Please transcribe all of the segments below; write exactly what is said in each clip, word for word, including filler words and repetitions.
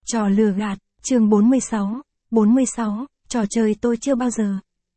Trò lừa gạt, chương bốn mươi sáu, bốn mươi sáu, trò chơi tôi chưa bao giờ.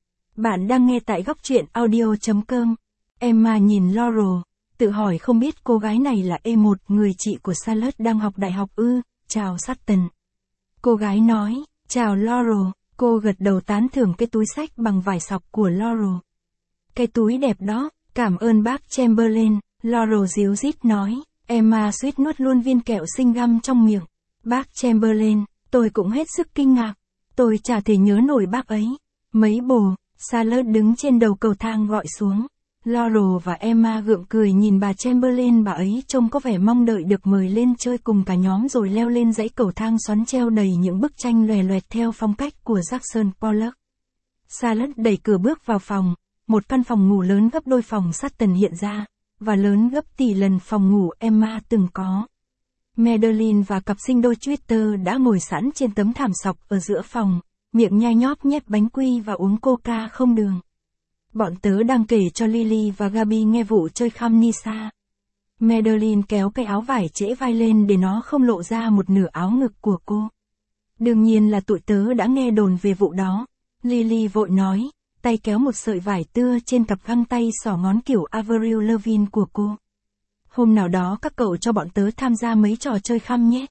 Bạn đang nghe tại góc truyện audio chấm com. Emma nhìn Laurel, tự hỏi không biết cô gái này là E một, người chị của Charlotte đang học đại học ư, chào Sutton. Cô gái nói, chào Laurel, cô gật đầu tán thưởng cái túi xách bằng vải sọc của Laurel. Cái túi đẹp đó, cảm ơn bác Chamberlain, Laurel díu dít nói, Emma suýt nuốt luôn viên kẹo sinh găm trong miệng. Bác Chamberlain, tôi cũng hết sức kinh ngạc. Tôi chả thể nhớ nổi bác ấy. Mấy bồ, Charlotte đứng trên đầu cầu thang gọi xuống. Laurel và Emma gượng cười nhìn bà Chamberlain, bà ấy trông có vẻ mong đợi được mời lên chơi cùng cả nhóm rồi leo lên dãy cầu thang xoắn treo đầy những bức tranh lòe loẹt theo phong cách của Jackson Pollock. Charlotte đẩy cửa bước vào phòng. Một căn phòng ngủ lớn gấp đôi phòng Sutton hiện ra, và lớn gấp tỷ lần phòng ngủ Emma từng có. Madeline và cặp sinh đôi Twitter đã ngồi sẵn trên tấm thảm sọc ở giữa phòng, miệng nhai nhóp nhét bánh quy và uống coca không đường. Bọn tớ đang kể cho Lily và Gaby nghe vụ chơi khăm Nisa. Madeline kéo cái áo vải trễ vai lên để nó không lộ ra một nửa áo ngực của cô. Đương nhiên là tụi tớ đã nghe đồn về vụ đó. Lily vội nói, tay kéo một sợi vải tưa trên cặp găng tay xỏ ngón kiểu Avril Lavigne của cô. Hôm nào đó các cậu cho bọn tớ tham gia mấy trò chơi khăm nhé.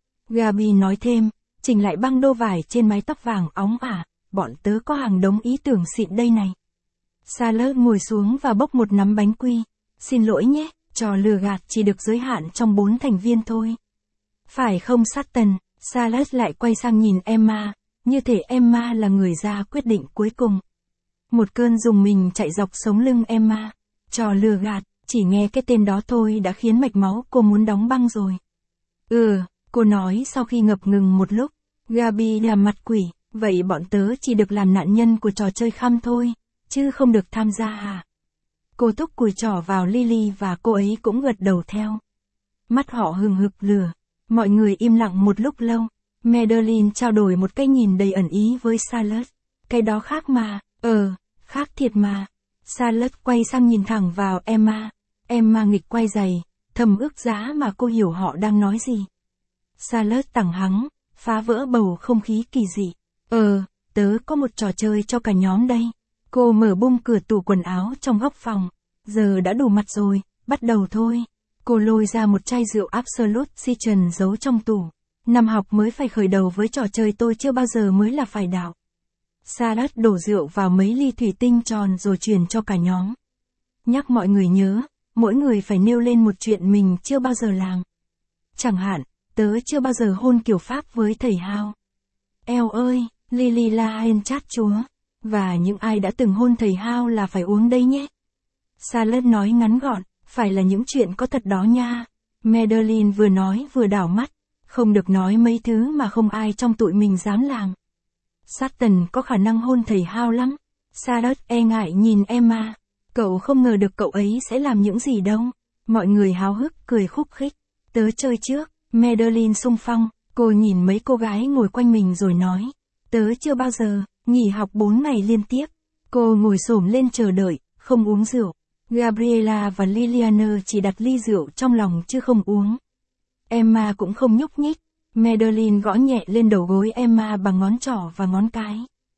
Gaby nói thêm, chỉnh lại băng đô vải trên mái tóc vàng óng ả, bọn tớ có hàng đống ý tưởng xịn đây này. Charlotte ngồi xuống và bốc một nắm bánh quy. Xin lỗi nhé, trò lừa gạt chỉ được giới hạn trong bốn thành viên thôi. Phải không Sutton? Charlotte lại quay sang nhìn Emma, như thể Emma là người ra quyết định cuối cùng. Một cơn rùng mình chạy dọc sống lưng Emma. Trò lừa gạt, chỉ nghe cái tên đó thôi đã khiến mạch máu cô muốn đóng băng rồi. Ừ, cô nói sau khi ngập ngừng một lúc. Gaby làm mặt quỷ, vậy bọn tớ chỉ được làm nạn nhân của trò chơi khăm thôi, chứ không được tham gia à? Cô thúc cùi trỏ vào Lily và cô ấy cũng gật đầu theo. Mắt họ hừng hực lửa. Mọi người im lặng một lúc lâu. Madeline trao đổi một cái nhìn đầy ẩn ý với Charlotte. Cái đó khác mà, ờ, khác thiệt mà. Charlotte quay sang nhìn thẳng vào Emma. Emma nghịch quay giày, thầm ước giá mà cô hiểu họ đang nói gì. Charlotte tẳng hắng, phá vỡ bầu không khí kỳ dị. Ờ, tớ có một trò chơi cho cả nhóm đây. Cô mở bung cửa tủ quần áo trong góc phòng. Giờ đã đủ mặt rồi, bắt đầu thôi. Cô lôi ra một chai rượu Absolut Citron giấu trong tủ. Năm học mới phải khởi đầu với trò chơi tôi chưa bao giờ mới là phải đạo. Charlotte đổ rượu vào mấy ly thủy tinh tròn rồi truyền cho cả nhóm. Nhắc mọi người nhớ, mỗi người phải nêu lên một chuyện mình chưa bao giờ làm. Chẳng hạn, tớ chưa bao giờ hôn kiểu Pháp với thầy Hao. Eo ơi, Lily la hét chát chúa. Và những ai đã từng hôn thầy Hao là phải uống đây nhé. Charlotte nói ngắn gọn, phải là những chuyện có thật đó nha. Madeline vừa nói vừa đảo mắt. Không được nói mấy thứ mà không ai trong tụi mình dám làm. Sutton có khả năng hôn thầy Hao lắm. Charlotte e ngại nhìn Emma. Cậu không ngờ được cậu ấy sẽ làm những gì đâu. Mọi người háo hức cười khúc khích. Tớ chơi trước. Madeline xung phong. Cô nhìn mấy cô gái ngồi quanh mình rồi nói. Tớ chưa bao giờ nghỉ học bốn ngày liên tiếp. Cô ngồi xổm lên chờ đợi, không uống rượu. Gabriella và Liliana chỉ đặt ly rượu trong lòng chứ không uống. Emma cũng không nhúc nhích. Madeline gõ nhẹ lên đầu gối Emma bằng ngón trỏ và ngón cái.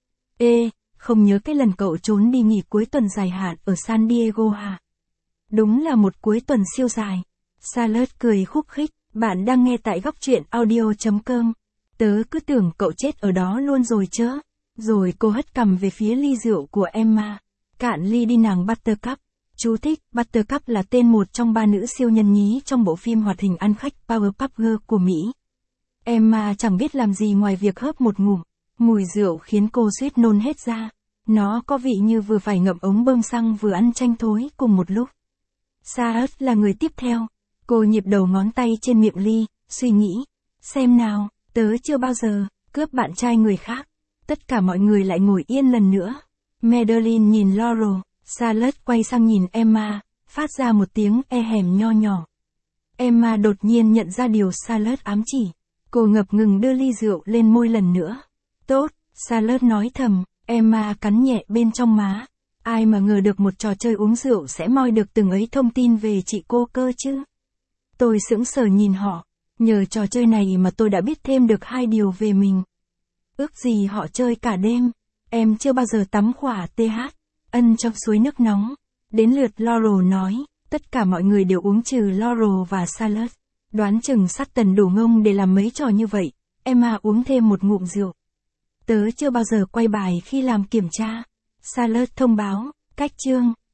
Ê, không nhớ cái lần cậu trốn đi nghỉ cuối tuần dài hạn ở San Diego hả? Đúng là một cuối tuần siêu dài. Charlotte cười khúc khích, bạn đang nghe tại góc truyện audio chấm com. Tớ cứ tưởng cậu chết ở đó luôn rồi chớ. Rồi cô hất cằm về phía ly rượu của Emma. Cạn ly đi nàng Buttercup. Chú thích, Buttercup là tên một trong ba nữ siêu nhân nhí trong bộ phim hoạt hình ăn khách Powerpuff Girls của Mỹ. Emma chẳng biết làm gì ngoài việc hớp một ngụm. Mùi rượu khiến cô suýt nôn hết ra. Nó có vị như vừa phải ngậm ống bơm xăng vừa ăn chanh thối cùng một lúc. Charlotte là người tiếp theo. Cô nhịp đầu ngón tay trên miệng ly, suy nghĩ. Xem nào, tớ chưa bao giờ cướp bạn trai người khác. Tất cả mọi người lại ngồi yên lần nữa. Madeline nhìn Laurel. Charlotte quay sang nhìn Emma, phát ra một tiếng e hèm nho nhỏ. Emma đột nhiên nhận ra điều Charlotte ám chỉ. Cô ngập ngừng đưa ly rượu lên môi lần nữa. Tốt, Charlotte nói thầm. Emma cắn nhẹ bên trong má. Ai mà ngờ được một trò chơi uống rượu sẽ moi được từng ấy thông tin về chị cô cơ chứ. Tôi sững sờ nhìn họ. Nhờ trò chơi này mà tôi đã biết thêm được hai điều về mình. Ước gì họ chơi cả đêm. Em chưa bao giờ tắm khỏa tê hát. Ân trong suối nước nóng. Đến lượt Laurel nói, tất cả mọi người đều uống trừ Laurel và Charlotte. Đoán chừng Sutton đủ ngông để làm mấy trò như vậy. Emma uống thêm một ngụm rượu. Tớ chưa bao giờ quay bài khi làm kiểm tra. Charlotte thông báo, cách chương.